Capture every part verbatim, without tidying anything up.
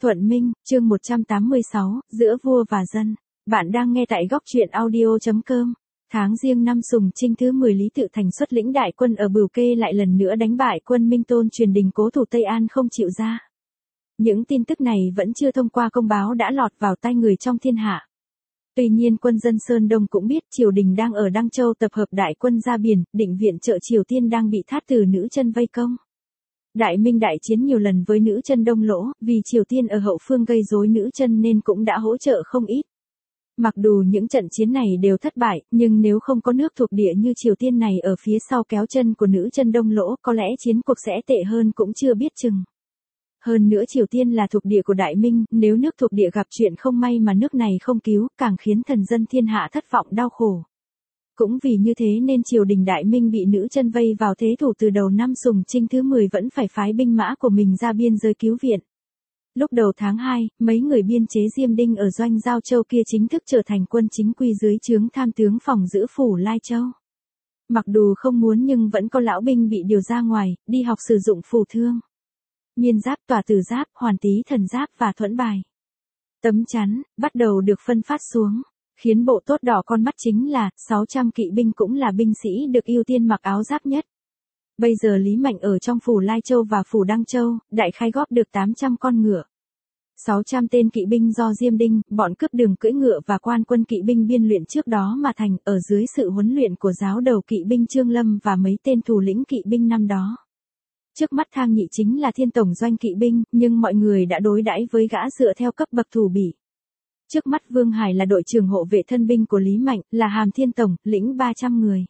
Thuận Minh, chương một trăm tám mươi sáu, giữa vua và dân. Bạn đang nghe tại góc truyện audio chấm com. Tháng Giêng năm Sùng Trinh thứ mười, Lý Tự Thành xuất lĩnh đại quân ở Bửu Kê lại lần nữa đánh bại quân Minh Tôn truyền đình cố thủ Tây An không chịu ra. Những tin tức này vẫn chưa thông qua công báo đã lọt vào tay người trong thiên hạ. Tuy nhiên quân dân Sơn Đông cũng biết triều đình đang ở Đăng Châu tập hợp đại quân ra biển, định viện trợ Triều Tiên đang bị Thát Tử nữ chân vây công. Đại Minh đại chiến nhiều lần với nữ chân Đông Lỗ, vì Triều Tiên ở hậu phương gây rối nữ chân nên cũng đã hỗ trợ không ít. Mặc dù những trận chiến này đều thất bại, nhưng nếu không có nước thuộc địa như Triều Tiên này ở phía sau kéo chân của nữ chân Đông Lỗ, có lẽ chiến cuộc sẽ tệ hơn cũng chưa biết chừng. Hơn nữa Triều Tiên là thuộc địa của Đại Minh, nếu nước thuộc địa gặp chuyện không may mà nước này không cứu, càng khiến thần dân thiên hạ thất vọng đau khổ. Cũng vì như thế nên triều đình Đại Minh bị nữ chân vây vào thế thủ từ đầu năm Sùng Trinh thứ mười vẫn phải phái binh mã của mình ra biên giới cứu viện. Lúc đầu tháng hai, mấy người biên chế Diêm Đinh ở doanh Giao Châu kia chính thức trở thành quân chính quy dưới trướng tham tướng phòng giữ phủ Lai Châu. Mặc dù không muốn nhưng vẫn có lão binh bị điều ra ngoài, đi học sử dụng phù thương. Miên giáp, tòa tử giáp, hoàn tý thần giáp và thuẫn bài. Tấm chắn, bắt đầu được phân phát xuống. Khiến bộ tốt đỏ con mắt chính là, sáu trăm kỵ binh cũng là binh sĩ được ưu tiên mặc áo giáp nhất. Bây giờ Lý Mạnh ở trong phủ Lai Châu và phủ Đăng Châu, đại khái góp được tám trăm con ngựa. sáu trăm tên kỵ binh do Diêm Đinh, bọn cướp đường cưỡi ngựa và quan quân kỵ binh biên luyện trước đó mà thành, ở dưới sự huấn luyện của giáo đầu kỵ binh Trương Lâm và mấy tên thủ lĩnh kỵ binh năm đó. Trước mắt Thang Nhị chính là thiên tổng doanh kỵ binh, nhưng mọi người đã đối đãi với gã dựa theo cấp bậc thủ bỉ. Trước mắt Vương Hải là đội trưởng hộ vệ thân binh của Lý Mạnh, là hàm thiên tổng, lĩnh ba trăm người.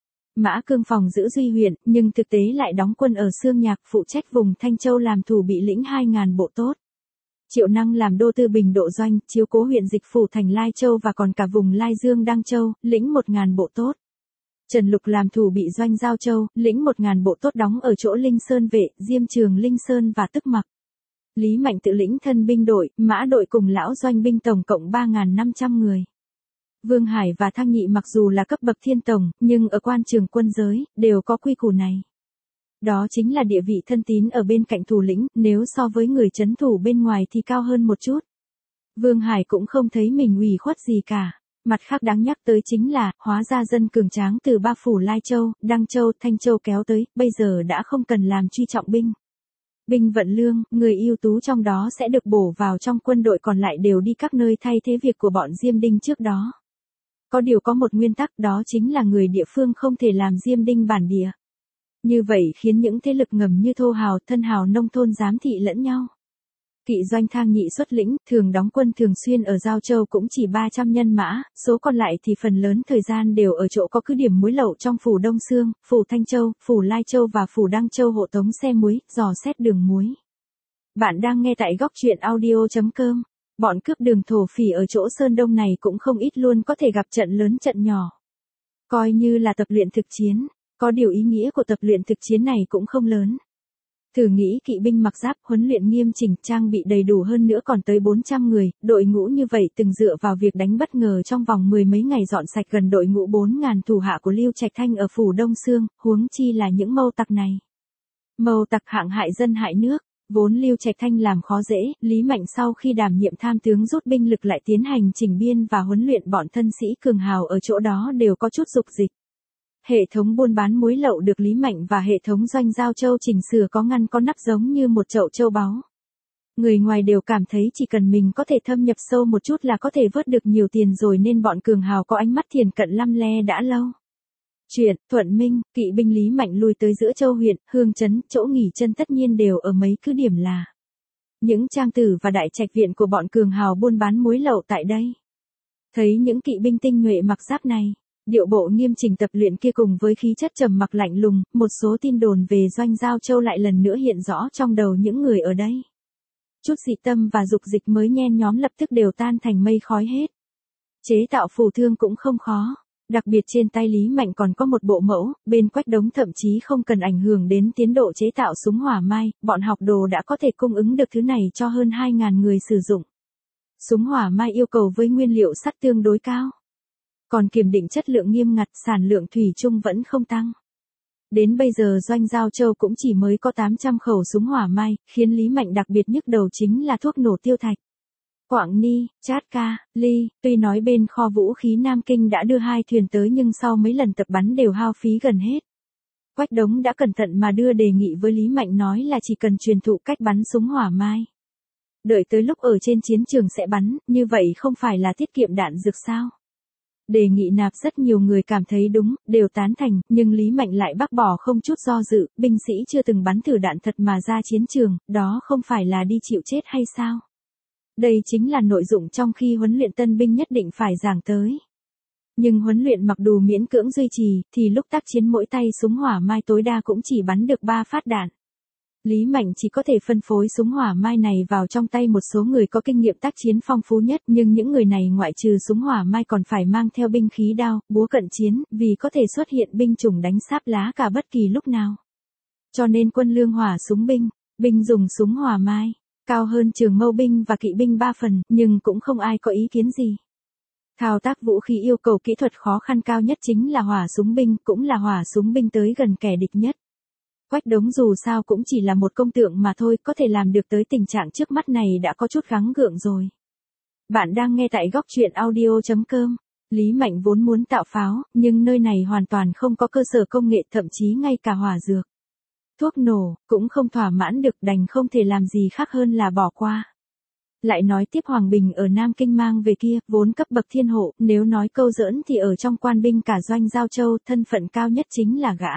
Mã Cương phòng giữ Duy huyện, nhưng thực tế lại đóng quân ở Sương Nhạc, phụ trách vùng Thanh Châu làm thủ bị lĩnh hai nghìn bộ tốt. Triệu Năng làm đô tư bình độ doanh, chiếu cố huyện dịch phủ thành Lai Châu và còn cả vùng Lai Dương Đăng Châu, lĩnh một nghìn bộ tốt. Trần Lục làm thủ bị doanh Giao Châu, lĩnh một nghìn bộ tốt đóng ở chỗ Linh Sơn vệ, Diêm Trường Linh Sơn và Tức Mặc. Lý Mạnh tự lĩnh thân binh đội, mã đội cùng lão doanh binh tổng cộng ba nghìn năm trăm người. Vương Hải và Thang Nhị mặc dù là cấp bậc thiên tổng, nhưng ở quan trường quân giới, đều có quy củ này. Đó chính là địa vị thân tín ở bên cạnh thủ lĩnh, nếu so với người trấn thủ bên ngoài thì cao hơn một chút. Vương Hải cũng không thấy mình ủy khuất gì cả. Mặt khác đáng nhắc tới chính là, hóa ra dân cường tráng từ ba phủ Lai Châu, Đăng Châu, Thanh Châu kéo tới, bây giờ đã không cần làm truy trọng binh. Binh vận lương, người ưu tú trong đó sẽ được bổ vào trong quân đội, còn lại đều đi các nơi thay thế việc của bọn Diêm Đinh trước đó. Có điều có một nguyên tắc, đó chính là người địa phương không thể làm Diêm Đinh bản địa. Như vậy khiến những thế lực ngầm như thô hào, thân hào nông thôn giám thị lẫn nhau. Kỵ doanh Thang Nhị xuất lĩnh, thường đóng quân thường xuyên ở Giao Châu cũng chỉ ba trăm nhân mã, số còn lại thì phần lớn thời gian đều ở chỗ có cứ điểm muối lậu trong phủ Đông Sương, phủ Thanh Châu, phủ Lai Châu và phủ Đăng Châu hộ tống xe muối, dò xét đường muối. Bạn đang nghe tại góc truyện audio chấm com. Bọn cướp đường thổ phỉ ở chỗ Sơn Đông này cũng không ít luôn, có thể gặp trận lớn trận nhỏ. Coi như là tập luyện thực chiến, có điều ý nghĩa của tập luyện thực chiến này cũng không lớn. Thử nghĩ kỵ binh mặc giáp, huấn luyện nghiêm chỉnh, trang bị đầy đủ hơn nữa còn tới bốn trăm người, đội ngũ như vậy từng dựa vào việc đánh bất ngờ trong vòng mười mấy ngày dọn sạch gần đội ngũ bốn nghìn thủ hạ của Lưu Trạch Thanh ở phủ Đông Sương, huống chi là những mâu tặc này. Mâu tặc hạng hại dân hại nước, vốn Lưu Trạch Thanh làm khó dễ, Lý Mạnh sau khi đảm nhiệm tham tướng rút binh lực lại tiến hành chỉnh biên và huấn luyện bọn thân sĩ cường hào ở chỗ đó đều có chút dục dịch. Hệ thống buôn bán muối lậu được Lý Mạnh và hệ thống doanh Giao Châu chỉnh sửa có ngăn có nắp giống như một chậu châu báu. Người ngoài đều cảm thấy chỉ cần mình có thể thâm nhập sâu một chút là có thể vớt được nhiều tiền rồi, nên bọn cường hào có ánh mắt thiền cận lăm le đã lâu. Chuyện, Thuận Minh, kỵ binh Lý Mạnh lui tới giữa Châu huyện, Hương Trấn, chỗ nghỉ chân tất nhiên đều ở mấy cứ điểm là những trang tử và đại trạch viện của bọn cường hào buôn bán muối lậu tại đây. Thấy những kỵ binh tinh nhuệ mặc giáp này, điệu bộ nghiêm chỉnh tập luyện kia cùng với khí chất trầm mặc lạnh lùng, một số tin đồn về doanh Giao Châu lại lần nữa hiện rõ trong đầu những người ở đây. Chút dị tâm và dục dịch mới nhen nhóm lập tức đều tan thành mây khói hết. Chế tạo phù thương cũng không khó, đặc biệt trên tay Lý Mạnh còn có một bộ mẫu, bên quách đống thậm chí không cần ảnh hưởng đến tiến độ chế tạo súng hỏa mai, bọn học đồ đã có thể cung ứng được thứ này cho hơn hai nghìn người sử dụng. Súng hỏa mai yêu cầu với nguyên liệu sắt tương đối cao. Còn kiểm định chất lượng nghiêm ngặt, sản lượng thủy chung vẫn không tăng. Đến bây giờ Doanh Giao Châu cũng chỉ mới có tám trăm khẩu súng hỏa mai, khiến Lý Mạnh đặc biệt nhức đầu chính là thuốc nổ tiêu thạch. Quảng Ni, Chát Ca, Ly, tuy nói bên kho vũ khí Nam Kinh đã đưa hai thuyền tới nhưng sau mấy lần tập bắn đều hao phí gần hết. Quách Đống đã cẩn thận mà đưa đề nghị với Lý Mạnh nói là chỉ cần truyền thụ cách bắn súng hỏa mai. Đợi tới lúc ở trên chiến trường sẽ bắn, như vậy không phải là tiết kiệm đạn dược sao? Đề nghị nạp rất nhiều người cảm thấy đúng, đều tán thành, nhưng Lý Mạnh lại bác bỏ không chút do dự, binh sĩ chưa từng bắn thử đạn thật mà ra chiến trường, đó không phải là đi chịu chết hay sao? Đây chính là nội dung trong khi huấn luyện tân binh nhất định phải giảng tới. Nhưng huấn luyện mặc dù miễn cưỡng duy trì, thì lúc tác chiến mỗi tay súng hỏa mai tối đa cũng chỉ bắn được ba phát đạn. Lý Mạnh chỉ có thể phân phối súng hỏa mai này vào trong tay một số người có kinh nghiệm tác chiến phong phú nhất, nhưng những người này ngoại trừ súng hỏa mai còn phải mang theo binh khí đao, búa cận chiến, vì có thể xuất hiện binh chủng đánh sáp lá cả bất kỳ lúc nào. Cho nên quân lương hỏa súng binh, binh dùng súng hỏa mai, cao hơn trường mâu binh và kỵ binh ba phần, nhưng cũng không ai có ý kiến gì. Thao tác vũ khí yêu cầu kỹ thuật khó khăn cao nhất chính là hỏa súng binh, cũng là hỏa súng binh tới gần kẻ địch nhất. Quách Đống dù sao cũng chỉ là một công tượng mà thôi, có thể làm được tới tình trạng trước mắt này đã có chút gắng gượng rồi. Bạn đang nghe tại góc truyện audio chấm com. Lý Mạnh vốn muốn tạo pháo, nhưng nơi này hoàn toàn không có cơ sở công nghệ, thậm chí ngay cả hỏa dược, thuốc nổ, cũng không thỏa mãn được, đành không thể làm gì khác hơn là bỏ qua. Lại nói tiếp Hoàng Bình ở Nam Kinh mang về kia, vốn cấp bậc thiên hộ, nếu nói câu giỡn thì ở trong quan binh cả Doanh Giao Châu, thân phận cao nhất chính là gã.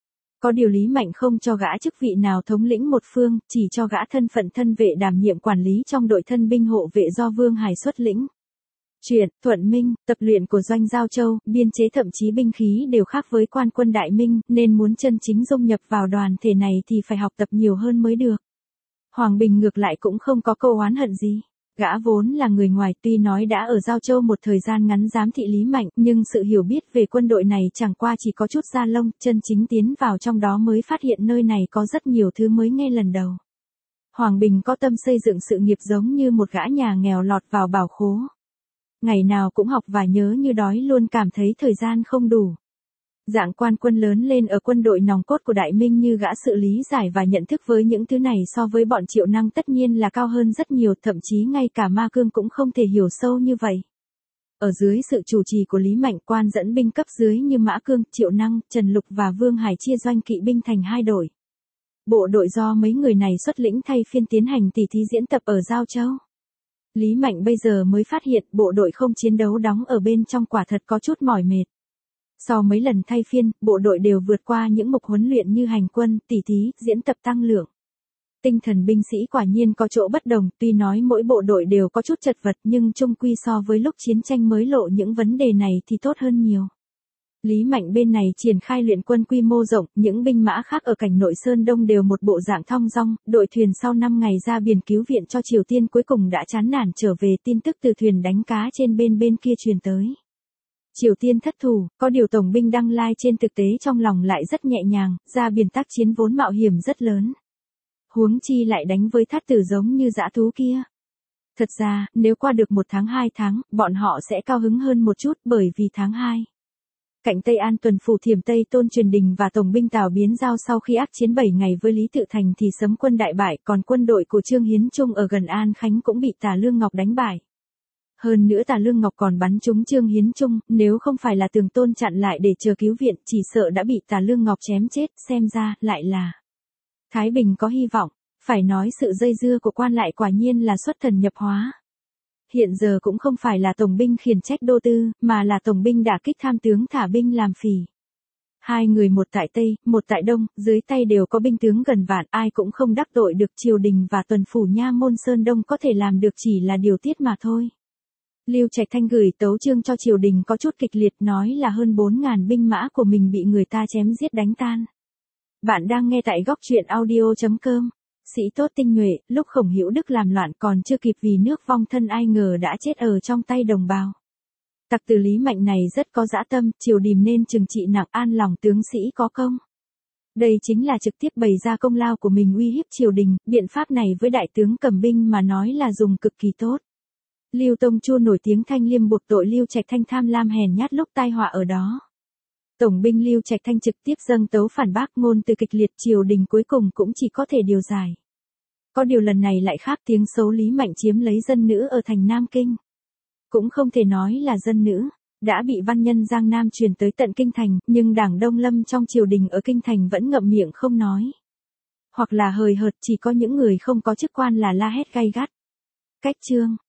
Có điều Lý Mạnh không cho gã chức vị nào thống lĩnh một phương, chỉ cho gã thân phận thân vệ đảm nhiệm quản lý trong đội thân binh hộ vệ do Vương Hải xuất lĩnh. Chuyện, Thuận Minh, tập luyện của Doanh Giao Châu, biên chế thậm chí binh khí đều khác với quan quân Đại Minh, nên muốn chân chính dung nhập vào đoàn thể này thì phải học tập nhiều hơn mới được. Hoàng Bình ngược lại cũng không có câu oán hận gì. Gã vốn là người ngoài, tuy nói đã ở Giao Châu một thời gian ngắn giám thị Lý Mạnh, nhưng sự hiểu biết về quân đội này chẳng qua chỉ có chút da lông, chân chính tiến vào trong đó mới phát hiện nơi này có rất nhiều thứ mới nghe lần đầu. Hoàng Bình có tâm xây dựng sự nghiệp giống như một gã nhà nghèo lọt vào bảo khố. Ngày nào cũng học và nhớ như đói, luôn cảm thấy thời gian không đủ. Dạng quan quân lớn lên ở quân đội nòng cốt của Đại Minh như gã, sự lý giải và nhận thức với những thứ này so với bọn Triệu Năng tất nhiên là cao hơn rất nhiều, thậm chí ngay cả Ma Cương cũng không thể hiểu sâu như vậy. Ở dưới sự chủ trì của Lý Mạnh, quan dẫn binh cấp dưới như Mã Cương, Triệu Năng, Trần Lục và Vương Hải chia doanh kỵ binh thành hai đội. Bộ đội do mấy người này xuất lĩnh thay phiên tiến hành tỉ thí diễn tập ở Giao Châu. Lý Mạnh bây giờ mới phát hiện bộ đội không chiến đấu đóng ở bên trong quả thật có chút mỏi mệt. Sau mấy lần thay phiên, bộ đội đều vượt qua những mục huấn luyện như hành quân, tỉ thí, diễn tập tăng lượng. Tinh thần binh sĩ quả nhiên có chỗ bất đồng, tuy nói mỗi bộ đội đều có chút chật vật nhưng chung quy so với lúc chiến tranh mới lộ những vấn đề này thì tốt hơn nhiều. Lý Mạnh bên này triển khai luyện quân quy mô rộng, những binh mã khác ở cảnh nội Sơn Đông đều một bộ dạng thong dong, đội thuyền sau năm ngày ra biển cứu viện cho Triều Tiên cuối cùng đã chán nản trở về, tin tức từ thuyền đánh cá trên bên bên kia truyền tới. Triều Tiên thất thủ, có điều tổng binh Đăng Lai trên thực tế trong lòng lại rất nhẹ nhàng, ra biển tác chiến vốn mạo hiểm rất lớn. Huống chi lại đánh với thát tử giống như dã thú kia. Thật ra, nếu qua được một tháng hai tháng, bọn họ sẽ cao hứng hơn một chút, bởi vì tháng hai. Cạnh Tây An tuần phủ Thiểm Tây Tôn Truyền Đình và tổng binh Tào Biến Giao sau khi ác chiến bảy ngày với Lý Tự Thành thì Sấm quân đại bại, còn quân đội của Trương Hiến Trung ở gần An Khánh cũng bị Tả Lương Ngọc đánh bại. Hơn nữa Tả Lương Ngọc còn bắn trúng Trương Hiến Trung, nếu không phải là Tường Tôn chặn lại để chờ cứu viện, chỉ sợ đã bị Tả Lương Ngọc chém chết, xem ra, lại là Thái Bình có hy vọng, phải nói sự dây dưa của quan lại quả nhiên là xuất thần nhập hóa. Hiện giờ cũng không phải là tổng binh khiển trách đô tư, mà là tổng binh đả kích tham tướng thả binh làm phỉ. Hai người một tại Tây, một tại Đông, dưới tay đều có binh tướng gần vạn, ai cũng không đắc tội được. Triều đình và tuần phủ nha môn Sơn Đông có thể làm được chỉ là điều tiết mà thôi. Lưu Trạch Thanh gửi tấu chương cho triều đình có chút kịch liệt, nói là hơn bốn ngàn binh mã của mình bị người ta chém giết đánh tan. Bạn đang nghe tại góc truyện audio chấm com. Sĩ tốt tinh nhuệ, lúc Khổng Hữu Đức làm loạn còn chưa kịp vì nước vong thân, ai ngờ đã chết ở trong tay đồng bào. Tặc tử Lý Mạnh này rất có dã tâm, triều đình nên trừng trị nặng, an lòng tướng sĩ có công. Đây chính là trực tiếp bày ra công lao của mình uy hiếp triều đình, biện pháp này với đại tướng cầm binh mà nói là dùng cực kỳ tốt. Lưu Tông Chu nổi tiếng Thanh Liêm buộc tội Lưu Trạch Thanh tham lam hèn nhát lúc tai họa ở đó. Tổng binh Lưu Trạch Thanh trực tiếp dâng tấu phản bác ngôn từ kịch liệt, triều đình cuối cùng cũng chỉ có thể điều giải. Có điều lần này lại khác, tiếng xấu Lý Mạnh chiếm lấy dân nữ ở thành Nam Kinh. Cũng không thể nói là dân nữ, đã bị văn nhân Giang Nam truyền tới tận Kinh Thành, nhưng đảng Đông Lâm trong triều đình ở Kinh Thành vẫn ngậm miệng không nói. Hoặc là hời hợt, chỉ có những người không có chức quan là la hét gay gắt. Cách chương